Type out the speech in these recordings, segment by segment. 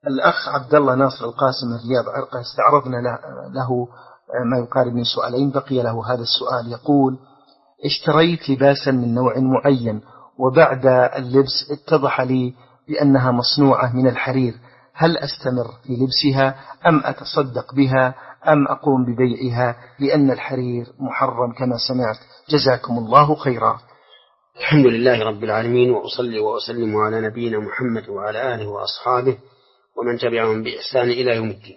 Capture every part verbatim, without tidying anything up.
الأخ عبد الله ناصر القاسم الرياض عرقة، استعرضنا له ما يقارب من سؤالين، بقي له هذا السؤال. يقول: اشتريت لباسا من نوع معين، وبعد اللبس اتضح لي بأنها مصنوعة من الحرير، هل أستمر في لبسها أم أتصدق بها أم أقوم ببيعها، لأن الحرير محرم كما سمعت؟ جزاكم الله خيرا. الحمد لله رب العالمين، وأصلي وأسلم على نبينا محمد وعلى آله وأصحابه ومن تبعهم بإحسان إلى يوم الدين.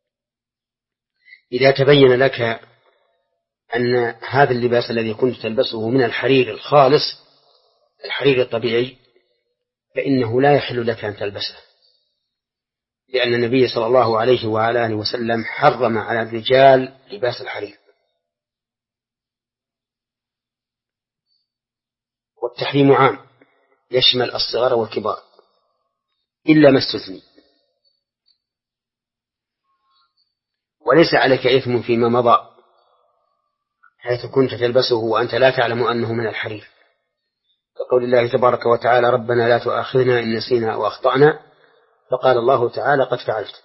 إذا تبين لك أن هذا اللباس الذي كنت تلبسه من الحرير الخالص، الحرير الطبيعي، فإنه لا يحل لك أن تلبسه، لأن النبي صلى الله عليه وعلى آله وسلم حرم على الرجال لباس الحرير، والتحريم عام يشمل الصغار والكبار إلا ما استثني. وليس عليك إثم فيما مضى حيث كنت تلبسه وأنت لا تعلم أنه من الحرير، كقول الله تبارك وتعالى: ربنا لا تؤاخذنا إن نسينا أو أخطأنا، فقال الله تعالى: قد فعلت.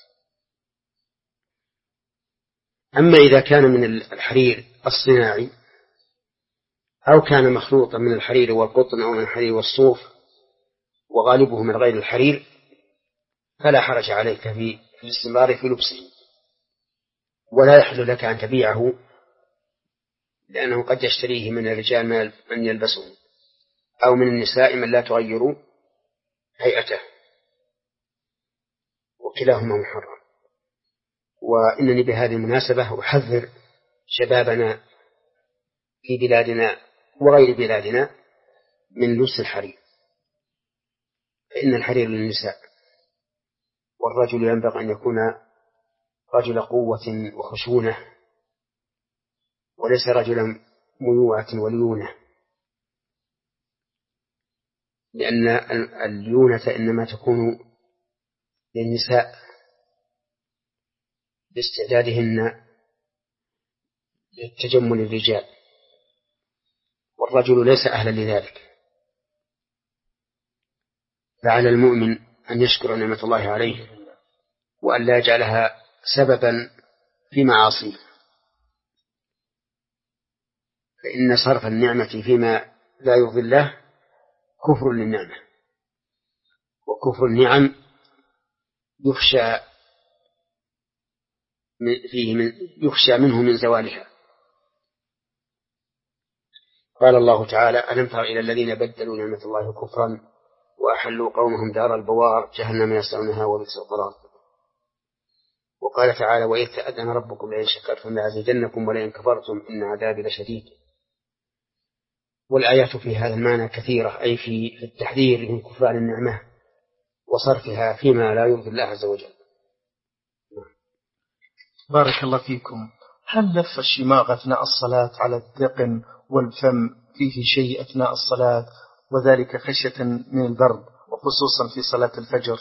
أما إذا كان من الحرير الصناعي أو كان مخلوطا من الحرير والقطن أو من الحرير والصوف وغالبه من غير الحرير، فلا حرج عليك في الاستمرار في لبسه، ولا يحل لك أن تبيعه، لأنه قد يشتريه من الرجال من يلبسه، أو من النساء من لا تغير هيئته، وكلاهما محرم. وإنني بهذه المناسبة أحذر شبابنا في بلادنا وغير بلادنا من لبس الحرير، فإن الحرير للنساء، والرجل ينبغي أن يكون رجل قوة وخشونة، وليس رجلا ميوعة وليونة، لأن الليونة إنما تكون للنساء باستعدادهن للتجمل الرجال، والرجل ليس أهلا لذلك. فعلى المؤمن أن يشكر نعمة الله عليه وأن لا يجعلها سببا في معاصيه، فإن صرف النعمة فيما لا يرضي الله كفر للنعمة، وكفر النعم يخشى فيه من يخشى منه من زوالها. قال الله تعالى: ألم تر إلى الذين بدلوا نعمة الله كفرا وأحلوا قومهم دار البوار جهنم يصلونها وبئس القرار. وقال تعالى: وإذ تأذن ربكم لئن شكرتم لأزيدنكم ولئن كفرتم إن عذابي لشديد. والآيات في هذا المعنى كثيرة، أي في التحذير من كفران النعمة وصرفها فيما لا يرضي الله عز وجل. بارك الله فيكم. هل لف الشماغ أثناء الصلاة على الذقن والفم فيه شيء أثناء الصلاة، وذلك خشية من البرد وخصوصا في صلاة الفجر؟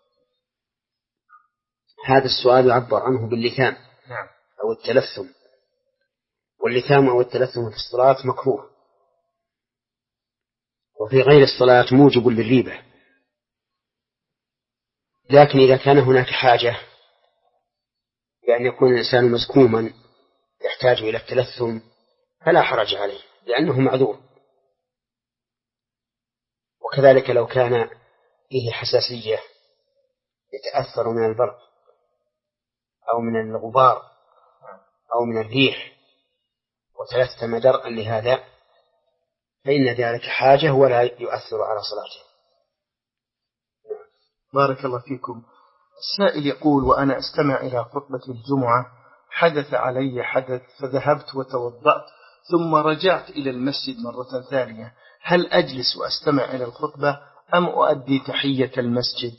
هذا السؤال يعبر عنه باللثام نعم. أو التلثم، واللثام أو التلثم في الصلاة مكروه، وفي غير الصلاة موجب للريبة. لكن إذا كان هناك حاجة بأن يكون الإنسان مزكوما يحتاج إلى التلثم فلا حرج عليه، لأنه معذور. وكذلك لو كان فيه حساسية يتأثر من البرد أو من الغبار أو من الريح وتلثم درءا لهذا، فإن ذلك حاجة ولا يؤثر على صلاته. بارك الله فيكم. السائل يقول: وأنا أستمع إلى خطبة الجمعة، حدث علي حدث فذهبت وتوضأت ثم رجعت إلى المسجد مرة ثانية، هل أجلس وأستمع إلى الخطبة أم أؤدي تحية المسجد؟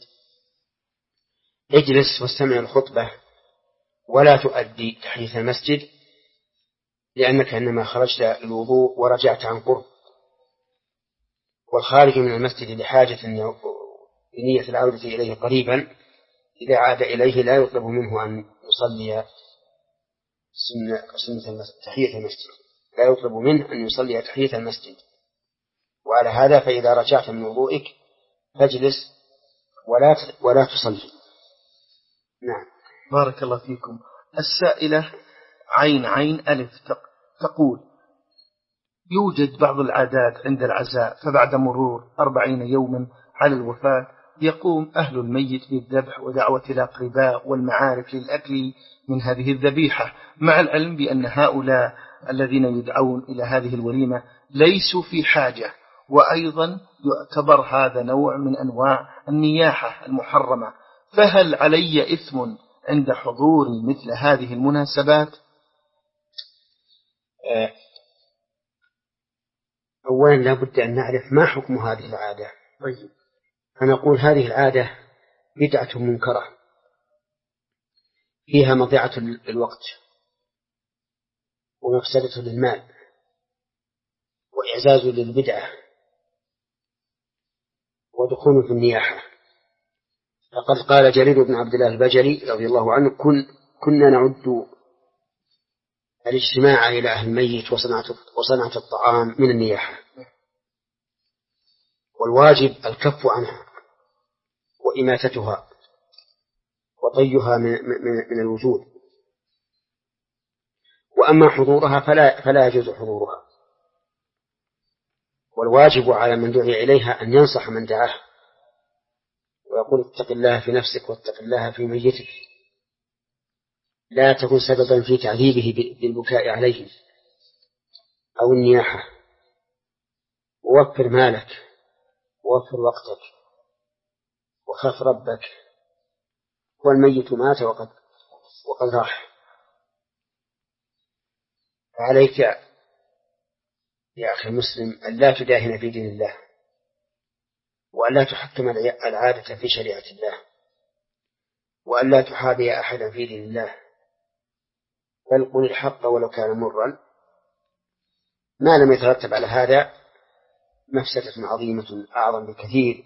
اجلس واستمع الخطبة ولا تؤدي تحية المسجد، لأنك إنما خرجت الوضوء ورجعت عن قرب، والخارج من المسجد لحاجة بنية العودة إليه قريبا إذا عاد إليه لا يطلب منه أن يصلي سنة تحية المسجد، لا يطلب منه أن يصلي تحية المسجد. وعلى هذا فإذا رجعت من وضوئك فاجلس ولا ولا تصلي. نعم. بارك الله فيكم. السائلة عين عين ألف تقول: يوجد بعض العادات عند العزاء، فبعد مرور أربعين يوما على الوفاة يقوم أهل الميت بالذبح ودعوة الأقرباء والمعارف للأكل من هذه الذبيحة، مع العلم بأن هؤلاء الذين يدعون إلى هذه الوليمة ليسوا في حاجة، وأيضا يعتبر هذا نوع من أنواع النياحة المحرمة، فهل علي إثم عند حضور مثل هذه المناسبات؟ أولا لا بد أن نعرف ما حكم هذه العادة. طيب، فنقول هذه العادة بدعة منكرة فيها مضيعة الوقت ومفسدة للمال وإعزاز للبدعة ودخول في النياحة. فقد قال جرير بن عبد الله البجلي رضي الله عنه: كن كنا نعد الاجتماع إلى أهل الميت وصنعة, وصنعة الطعام من النياحة، والواجب الكف عنها وإماتتها وطيها من, من, من الوجود، وأما حضورها فلا, فلا يجوز حضورها، والواجب على من دعي إليها أن ينصح من دعاه ويقول: اتق الله في نفسك واتق الله في ميتك، لا تكن سببا في تعذيبه بالبكاء عليه أو النياحة، ووفر مالك ووفر وقتك وخاف ربك، والميت مات وقد, وقد راح. فعليك يا أخي المسلم أن لا تداهن في دين الله، وأن لا تحكم العادة في شريعة الله، وأن لا تحابي أحدا في دين الله، بل قل الحق ولو كان مرا، ما لم يترتب على هذا مفسدة عظيمة أعظم بكثير،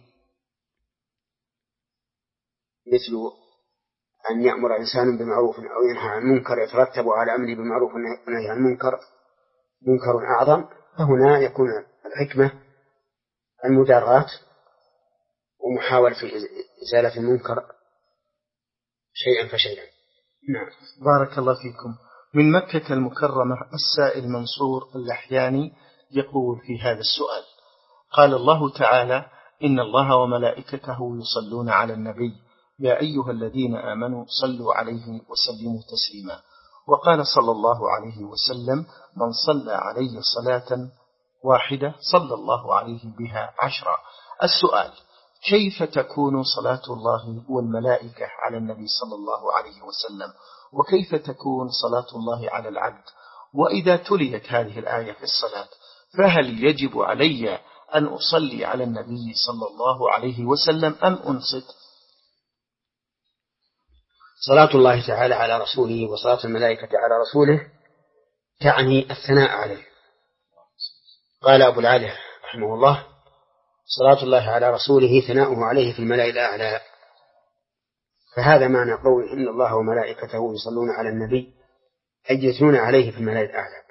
مثل أن يأمر إنسان بمعروف أو ينهى عن منكر يترتب على أمر بمعروف ونهي عن منكر منكر أعظم، فهنا يكون الحكمة المداراة ومحاولة إزالة المنكر شيئا فشيئا. نعم. بارك الله فيكم. من مكة المكرمة السائل منصور اللحياني يقول في هذا السؤال: قال الله تعالى: إن الله وملائكته يصلون على النبي يا أيها الذين آمنوا صلوا عليه وسلموا تسليما. وقال صلى الله عليه وسلم: من صلى عليه صلاة واحدة صلى الله عليه بها عشرا. السؤال: كيف تكون صلاة الله والملائكة على النبي صلى الله عليه وسلم، وكيف تكون صلاة الله على العبد؟ وإذا تليت هذه الآية في الصلاة فهل يجب علي أن أصلي على النبي صلى الله عليه وسلم أم أنصت؟ صلاة الله تعالى على رسوله وصلاة الملائكة على رسوله تعني الثناء عليه. قال أبو العالية رحمه الله: صلاة الله على رسوله ثناؤه عليه في الملأ الأعلى. فهذا معنى قول إن الله وملائكته يصلون على النبي، أي يثنون عليه في الملأ الأعلى.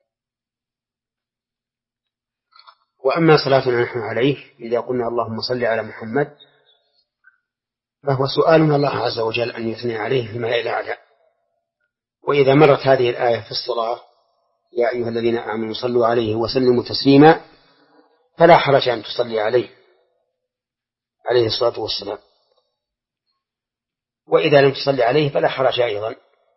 وأما صلاتنا نحن عليه إذا قلنا اللهم صل على محمد فهو سؤال من الله عز وجل أن يثني عليه في الملأ الأعلى. وإذا مرت هذه الآية في الصلاة: يا أيها الذين آمنوا صلوا عليه وسلموا تسليما، فلا حرج أن تصلي عليه عليه الصلاة والسلام. وإذا لم تصلي عليه فلا حرج أيضا،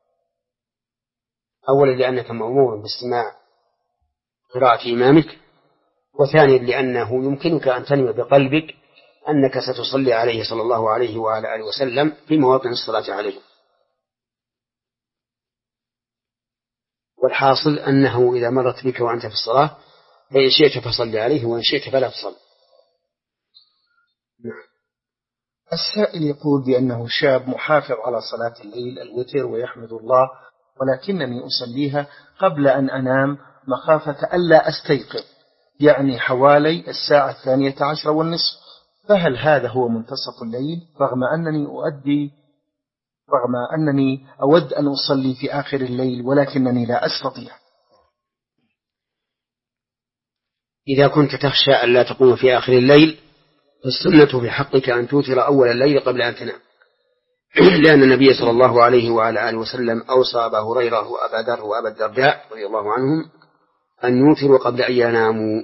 أولا لأنك مأمور باستماع قراءة إمامك، وثانيا لأنه يمكنك أن تنوي بقلبك أنك ستصلي عليه صلى الله عليه وعلى آله وسلم في مواطن الصلاة عليه. والحاصل أنه إذا مرت بك وأنت في الصلاة فإن شئت فصلي عليه وإن شئت فلا تصل. السائل يقول بأنه شاب محافظ على صلاة الليل الوتر ويحمد الله، ولكنني أصليها قبل أن أنام مخافة ألا أستيقظ، يعني حوالي الساعة الثانية عشر والنصف، فهل هذا هو منتصف الليل رغم أنني أؤدي رغم أنني أود أن أصلي في آخر الليل ولكنني لا أستطيع؟ إذا كنت تخشى أن لا تقوم في آخر الليل فالسنة في حقك أن توتر أول الليل قبل أن تنام، لأن النبي صلى الله عليه وعلى آله وسلم أوصى أبا هريرة وأبا ذر وأبا الدرداء رضي الله عنهم أن يوتروا قبل أن يناموا.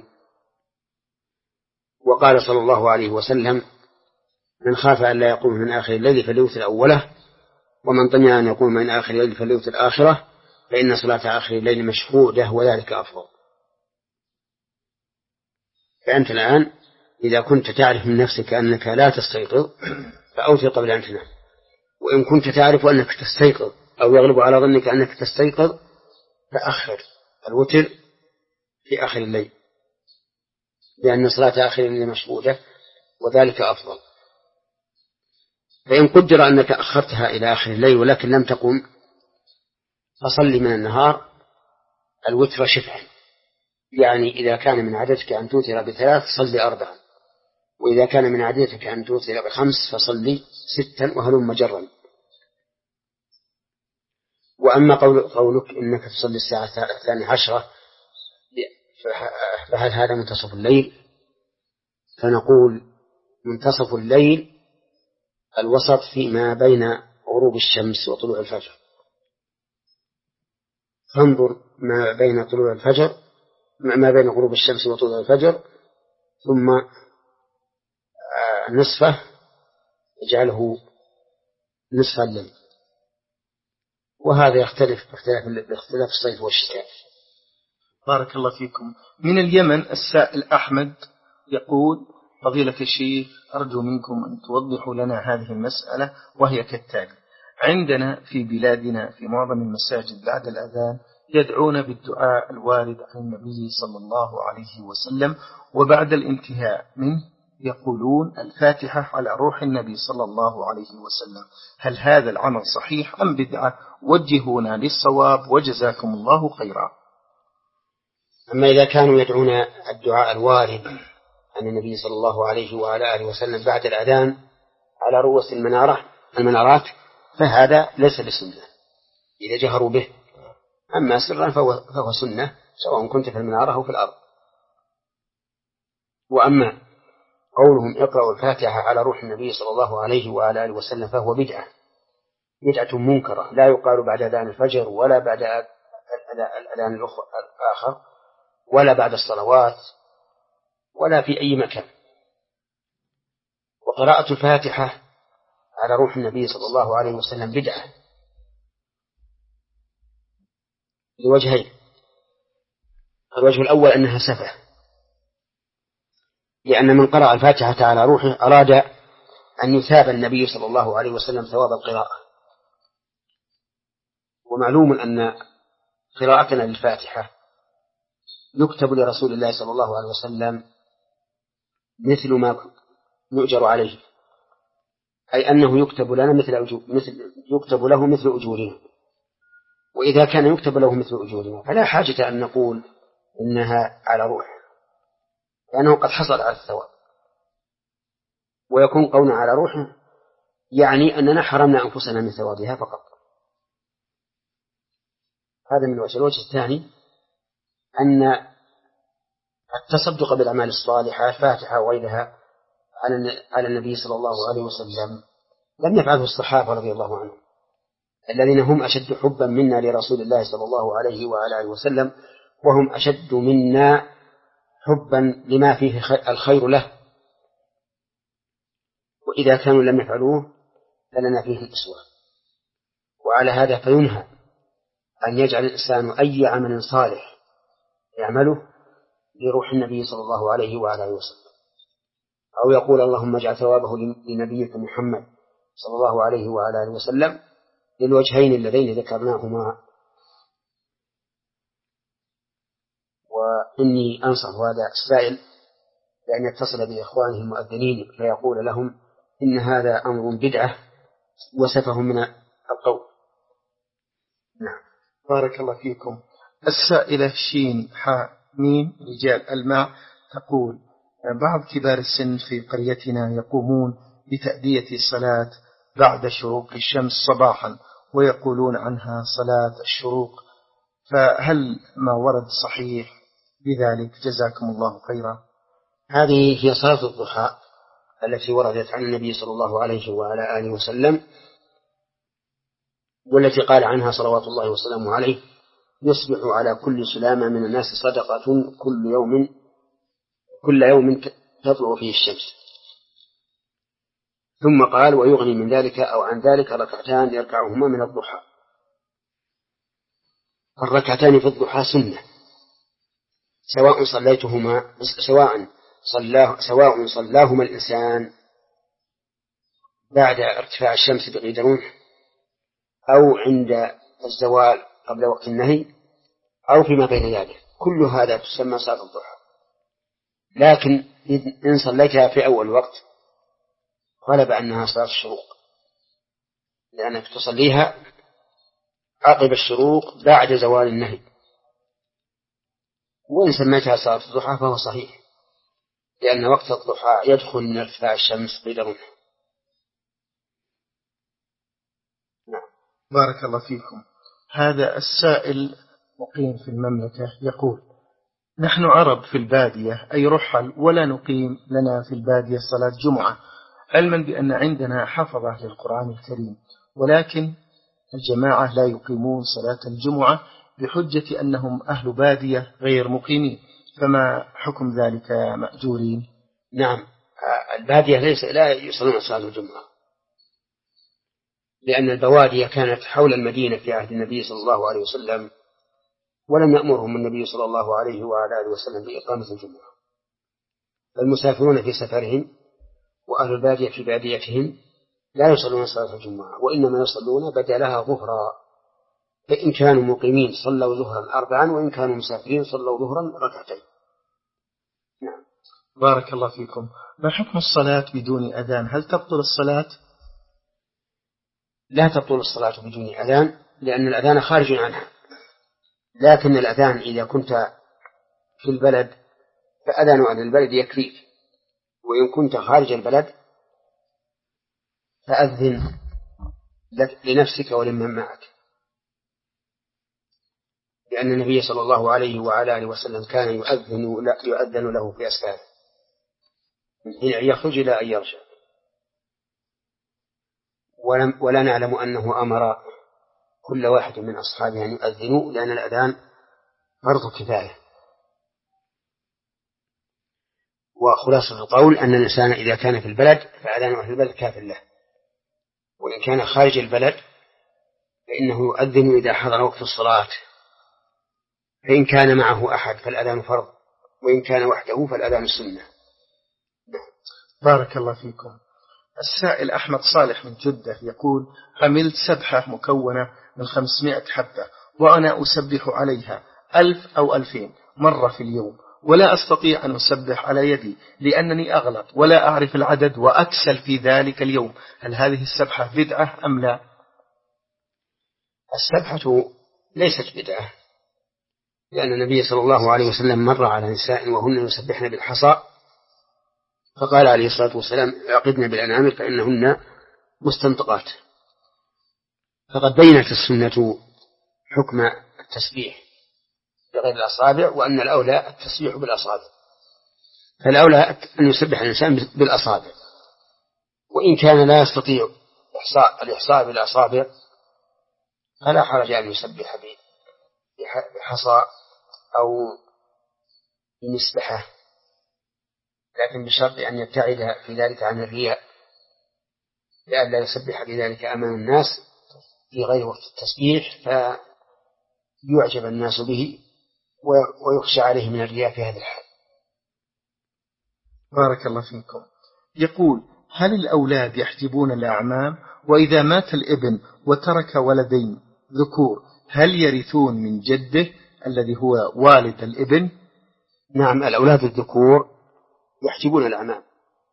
وقال صلى الله عليه وسلم: من خاف أن لا يقوم من آخر الليل فليوتر أوله، ومن طمع أن يقوم من آخر الليل فليوتر آخره، فإن صلاة آخر الليل مشهودة وذلك أفضل. فأنت الآن إذا كنت تعرف من نفسك أنك لا تستيقظ فأوتر قبل أن تنام، وإن كنت تعرف أنك تستيقظ أو يغلب على ظنك أنك تستيقظ فأخر الوتر في آخر الليل، لأن صلاة آخر الليل مشهودة وذلك أفضل. فإن قدر أنك أخرتها إلى آخر الليل ولكن لم تقم فصلي من النهار الوتر شفعا، يعني إذا كان من عادتك أن توتر بثلاث صلي أربعا، وإذا كان من عادتك أن توتر بخمس فصلي ستا وهلم جرا. وأما قولك إنك تصلي الساعة الثانية عشرة فهل هذا منتصف الليل؟ فنقول منتصف الليل الوسط فيما بين غروب الشمس وطلوع الفجر، فانظر ما بين طلوع الفجر ما بين غروب الشمس وطلوع الفجر ثم نصفه اجعله نصف الليل، وهذا يختلف باختلاف الصيف والشتاء. بارك الله فيكم. من اليمن السائل أحمد يقول: فضيلة الشيخ، أرجو منكم أن توضحوا لنا هذه المسألة، وهي كالتالي: عندنا في بلادنا في معظم المساجد بعد الأذان يدعون بالدعاء الوارد عن النبي صلى الله عليه وسلم، وبعد الانتهاء منه يقولون الفاتحة على روح النبي صلى الله عليه وسلم. هل هذا العمل صحيح أم بدعة؟ وجهونا للصواب وجزاكم الله خيرا. أما إذا كانوا يدعون الدعاء الوارد عن النبي صلى الله عليه وعلى آله وسلم بعد الأذان على رؤوس المنارة المنارات فهذا ليس بسنة إذا جهروا به، أما سرا فهو, فهو سنة سواء كنت في المنارة أو في الأرض. وأما قولهم اقرأوا الفاتحة على روح النبي صلى الله عليه وعلى آله وسلم فهو بدعة بدعة منكرة، لا يقال بعد أذان الفجر ولا بعد الأذان الآخر ولا بعد الصلوات ولا في أي مكان. وقراءة الفاتحة على روح النبي صلى الله عليه وسلم بدعة لوجهين: الوجه الأول أنها سفة، لأن من قرأ الفاتحة على روحه أراد أن يثاب النبي صلى الله عليه وسلم ثواب القراءة، ومعلوم أن قراءتنا للفاتحة يكتب لرسول الله صلى الله عليه وسلم مثل ما يؤجر عليه، أي أنه يكتب لنا مثل مثل يكتب له مثل أجورنا. وإذا كان يكتب له مثل أجورنا فلا حاجة أن نقول إنها على روح، لأنه قد حصل على الثواب. ويكون قولنا على روحه يعني أننا حرمنا أنفسنا من ثوابها فقط. هذا من وجه. الوجه الثاني أن التصدق بالأعمال الصالحة الفاتحة وغيرها على النبي صلى الله عليه وسلم لم يفعله الصحابة رضي الله عنهم الذين هم أشد حبا منا لرسول الله صلى الله عليه وعلى آله وسلم، وهم أشد منا حبا لما فيه الخير له، وإذا كانوا لم يفعلوه فلنا فيه الأسوة. وعلى هذا فينهى أن يجعل الإنسان أي عمل صالح يعمله لروح النبي صلى الله عليه وعلى آله وسلم، أو يقول اللهم اجعل ثوابه لنبيك محمد صلى الله عليه وعلى آله وسلم، للوجهين اللذين ذكرناهما. وإني أنصح هذا السائل بأن يتصل بإخوانه المؤذنين فيقول لهم إن هذا أمر بدعة وسفه من القول. نعم. بارك الله فيكم. السائلة شين حاء ميم رجال الماء تقول: بعض كبار السن في قريتنا يقومون بتأدية الصلاة بعد شروق الشمس صباحا ويقولون عنها صلاة الشروق، فهل ما ورد صحيح بذلك؟ جزاكم الله خيرا. هذه هي صلاة الضحى التي وردت عن النبي صلى الله عليه وعلى آله وسلم، والتي قال عنها صلوات الله وسلامه عليه: يصبح على كل سلامة من الناس صدقة كل يوم كل يوم تطلع فيه الشمس. ثم قال: ويغني من ذلك أو عن ذلك ركعتان يركعهما من الضحى. الركعتان في الضحى سنة، سواء صليتهما سواء صلاه سواء صلاهما الإنسان بعد ارتفاع الشمس بقيد رمح، أو عند الزوال قبل وقت النهي، أو فيما بين ذلك، كل هذا تسمى صلاة الضحى. لكن إن صليتها في أول وقت غلب أنها صلاة الشروق، لأنك تصليها عقب الشروق بعد زوال النهي. وإن سميتها صلاة الضحى فهو صحيح، لأن وقت الضحى يدخل من ارتفاع الشمس قيد رمح. نعم. بارك الله فيكم. هذا السائل مقيم في المملكة يقول: نحن عرب في البادية، أي رحل، ولا نقيم لنا في البادية صلاة جمعة، علما بأن عندنا حفظة للقرآن الكريم، ولكن الجماعة لا يقيمون صلاة الجمعة بحجة أنهم أهل بادية غير مقيمين، فما حكم ذلك يا مأجورين؟ نعم، البادية ليس لا يصلون صلاة الجمعة، لأن البوادية كانت حول المدينة في عهد النبي صلى الله عليه وسلم، ولم يأمرهم النبي صلى الله عليه وعلى آله وسلم بإقامة الجمعة. فالمسافرون في سفرهم وأهل البادية في باديتهم لا يصلون صلاة الجمعة، وإنما يصلون بدلها ظهرا، فإن كانوا مقيمين صلوا ظهرا أربعا، وإن كانوا مسافرين صلوا ظهرا ركعتين. نعم. بارك الله فيكم. ما حكم الصلاة بدون أذان؟ هل تبطل الصلاة؟ لا تبطل الصلاة بدون أذان، لأن الأذان خارج عنها، لكن الأذان إذا كنت في البلد فأذان أهل البلد يكفيك، وإن كنت خارج البلد فأذن لنفسك ولمن معك، لأن النبي صلى الله عليه وعلى آله وسلم كان يؤذن يؤذن له في أسفاره من حين أن يخرج إلى أن يرجع، ولم ولا نعلم أنه أمر كل واحد من أصحابه أن يؤذنوا، لأن الأذان فرض كفاية. وخلاصة القول أن الإنسان إذا كان في البلد فأذان أهل البلد كاف له، وإن كان خارج البلد فإنه يؤذن إذا حضر وقت الصلاة، فإن كان معه أحد فالأذان فرض، وإن كان وحده فالأذان سنة. بارك الله فيكم. السائل أحمد صالح من جدة يقول: عملت سبحة مكونة من خمسمائة حبة، وأنا أسبح عليها ألف أو ألفين مرة في اليوم، ولا أستطيع أن أسبح على يدي لأنني أغلط ولا أعرف العدد وأكسل في ذلك اليوم، هل هذه السبحة بدعة أم لا؟ السبحة ليست بدعة، لأن النبي صلى الله عليه وسلم مر على نساء وهن يسبحن بالحصى، فقال عليه الصلاة والسلام: اعقدن بالأنعام فإنهن مستنطقات. فقد بينت السنة حكم التسبيح بغير الأصابع، وأن الأولى التسبيح بالأصابع، فالأولى أن يسبح الإنسان بالأصابع، وإن كان لا يستطيع إحصاء الإحصاء بالأصابع فلا حرج أن يسبح بحصى أو بمسبحة، لكن بشرط أن يبتعد في ذلك عن الرياء، لئلا يسبح بذلك أمام الناس في غير وقت التسبيح فيعجب الناس به ويخشى عليه من الرياء في هذا الحال. بارك الله فيكم. يقول: هل الأولاد يحجبون الأعمام؟ وإذا مات الابن وترك ولدين ذكور هل يرثون من جده الذي هو والد الابن؟ نعم، الأولاد الذكور يحجبون الأعمام،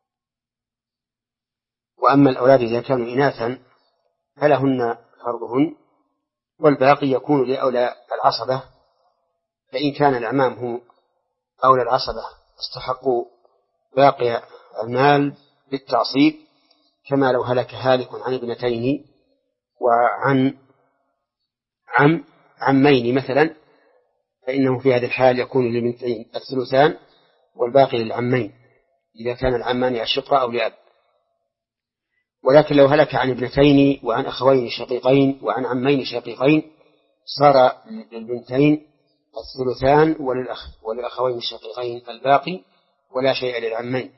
وأما الأولاد إذا كانوا إناثا فلهن فرضهن، والباقي يكون لأولى العصبة، فإن كان الأعمام هم أولى العصبة استحقوا باقي المال بالتعصيب، كما لو هلك هالك عن ابنتين وعن عم عمين مثلا، فإنه في هذه الحال يكون للبنتين الثلثان والباقي للعمين إذا كان العمان أشقة أو لأب. ولكن لو هلك عن ابنتين وعن أخوين شقيقين وعن عمين شقيقين صار للبنتين الثلثان وللأخ وللأخوين الشقيقين الباقي ولا شيء للعمين،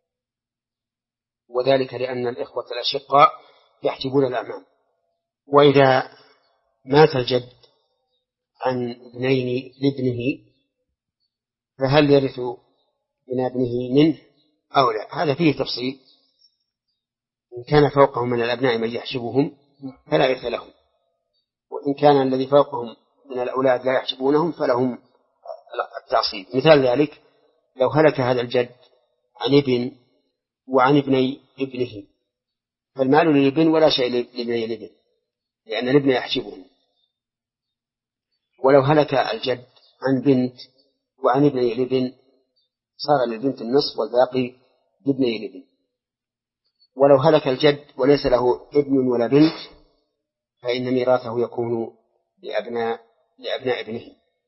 وذلك لأن الإخوة الأشقاء يحجبون الأعمام. وإذا مات الجد عن ابنين لابنه فهل يرث من ابنه منه أو لا؟ هذا فيه تفصيل. إن كان فوقهم من الأبناء من يحجبهم فلا يرث لهم، وإن كان الذي فوقهم من الأولاد لا يحجبونهم فلهم التعصيب. مثال ذلك لو هلك هذا الجد عن ابن وعن ابني ابنه فالمال للابن ولا شيء لابني الابن لأن الابن يحجبهم. ولو هلك الجد عن بنت وعن ابني الابن صار للبنت النصف والباقي لابني الابن. ولو هلك الجد وليس له ابن ولا بنت فإن ميراثه يكون لأبناء لأبناء ابنه.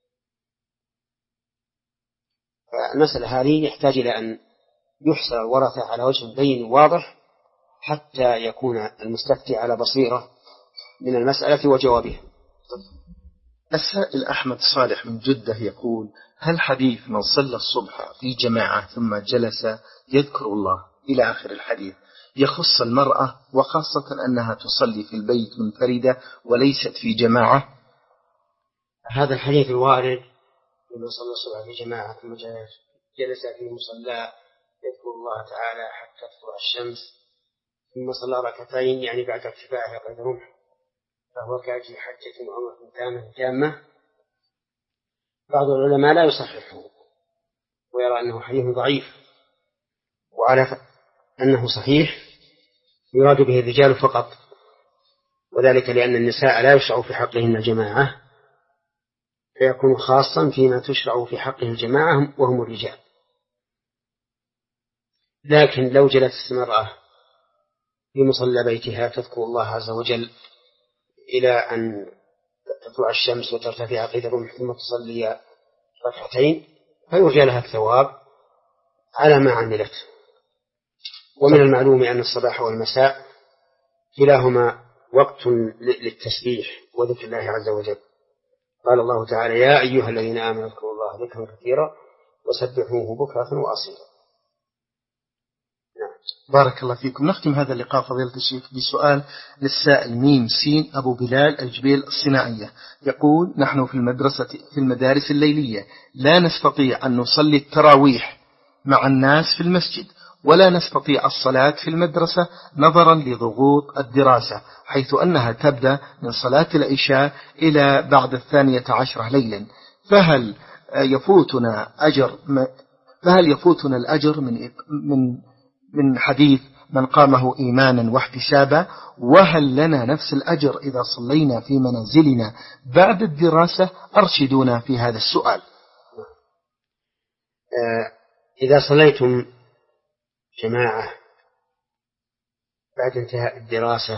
فالمسألة هذه يحتاج إلى أن يحصل الورثة على وجه بين واضح حتى يكون المستفتي على بصيرة من المسألة وجوابها. السائل أحمد صالح من جدة يقول: هل حديث من صلى الصبح في جماعة ثم جلس يذكر الله إلى آخر الحديث يخص المرأة وخاصة أنها تصلي في البيت منفردة وليست في جماعة؟ هذا الحديث الوارد من صلى الصبح في جماعة ثم جلس في مصلى يذكر الله تعالى حتى تطلع الشمس ثم صلى ركعتين يعني بعد ارتفاعها قدر رمح فهو كأجل حجة وعمرة تامة تامة. بعض العلماء لا يصححه ويرى أنه حديث ضعيف، وعلى أنه صحيح يراد به الرجال فقط، وذلك لأن النساء لا يشرع في حقهن الجماعة فيكون خاصا فيما تشرع في حقه الجماعة وهم الرجال. لكن لو جلست المرأة في مصلى بيتها تذكر الله عز وجل إلى أن تطلع الشمس وترتفع قيد الرمح ثم تصلي ركعتين فيرجى لها الثواب على ما عملت. ومن المعلوم أن الصباح والمساء كلاهما وقت للتسبيح وذكر الله عز وجل. قال الله تعالى: يا أيها الذين آمنوا اذكروا الله ذكرا كثيرا وسبحوه بكرة وأصيلا. نعم. بارك الله فيكم. نختم هذا اللقاء فضيلة الشيخ بسؤال للسائل ميم سين أبو بلال الجبيل الصناعية، يقول: نحن في المدرسة في المدارس الليلية لا نستطيع أن نصلي التراويح مع الناس في المسجد ولا نستطيع الصلاة في المدرسة نظرا لضغوط الدراسة، حيث أنها تبدأ من صلاة العشاء إلى بعد الثانية عشرة ليلا، فهل يفوتنا أجر فهل يفوتنا الأجر من من من حديث من قامه إيمانا واحتسابا؟ وهل لنا نفس الأجر إذا صلينا في منازلنا بعد الدراسة؟ أرشدونا في هذا السؤال. إذا صليتم جماعة بعد انتهاء الدراسة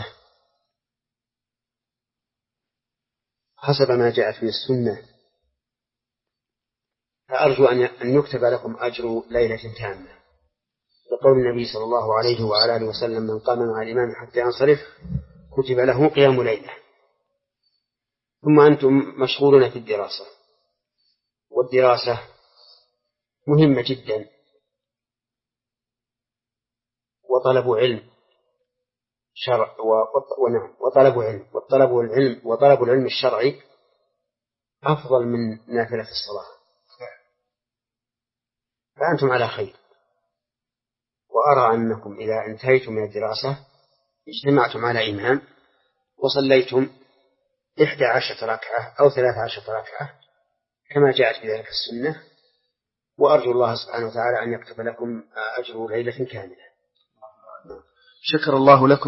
حسب ما جاء في السنة فأرجو أن يكتب لكم أجر ليلة تامة، لقول النبي صلى الله عليه وعلى آله وسلم: من قام مع الإمام حتى ينصرف كتب له قيام ليلة. ثم أنتم مشغولون في الدراسة، والدراسة مهمة جدا، وطلب علم شرع ونعم وطلب علم والطلب العلم وطلب العلم الشرعي أفضل من نافلة الصلاة، فأنتم على خير. وأرى أنكم إذا انتهيتم من الدراسة اجتمعتم على إمام وصليتم إحدى عشرة ركعة أو ثلاث عشرة ركعة كما جاءت بذلك السنة، وأرجو الله سبحانه وتعالى أن يكتب لكم أجر ليلة كاملة. شكر الله لكم.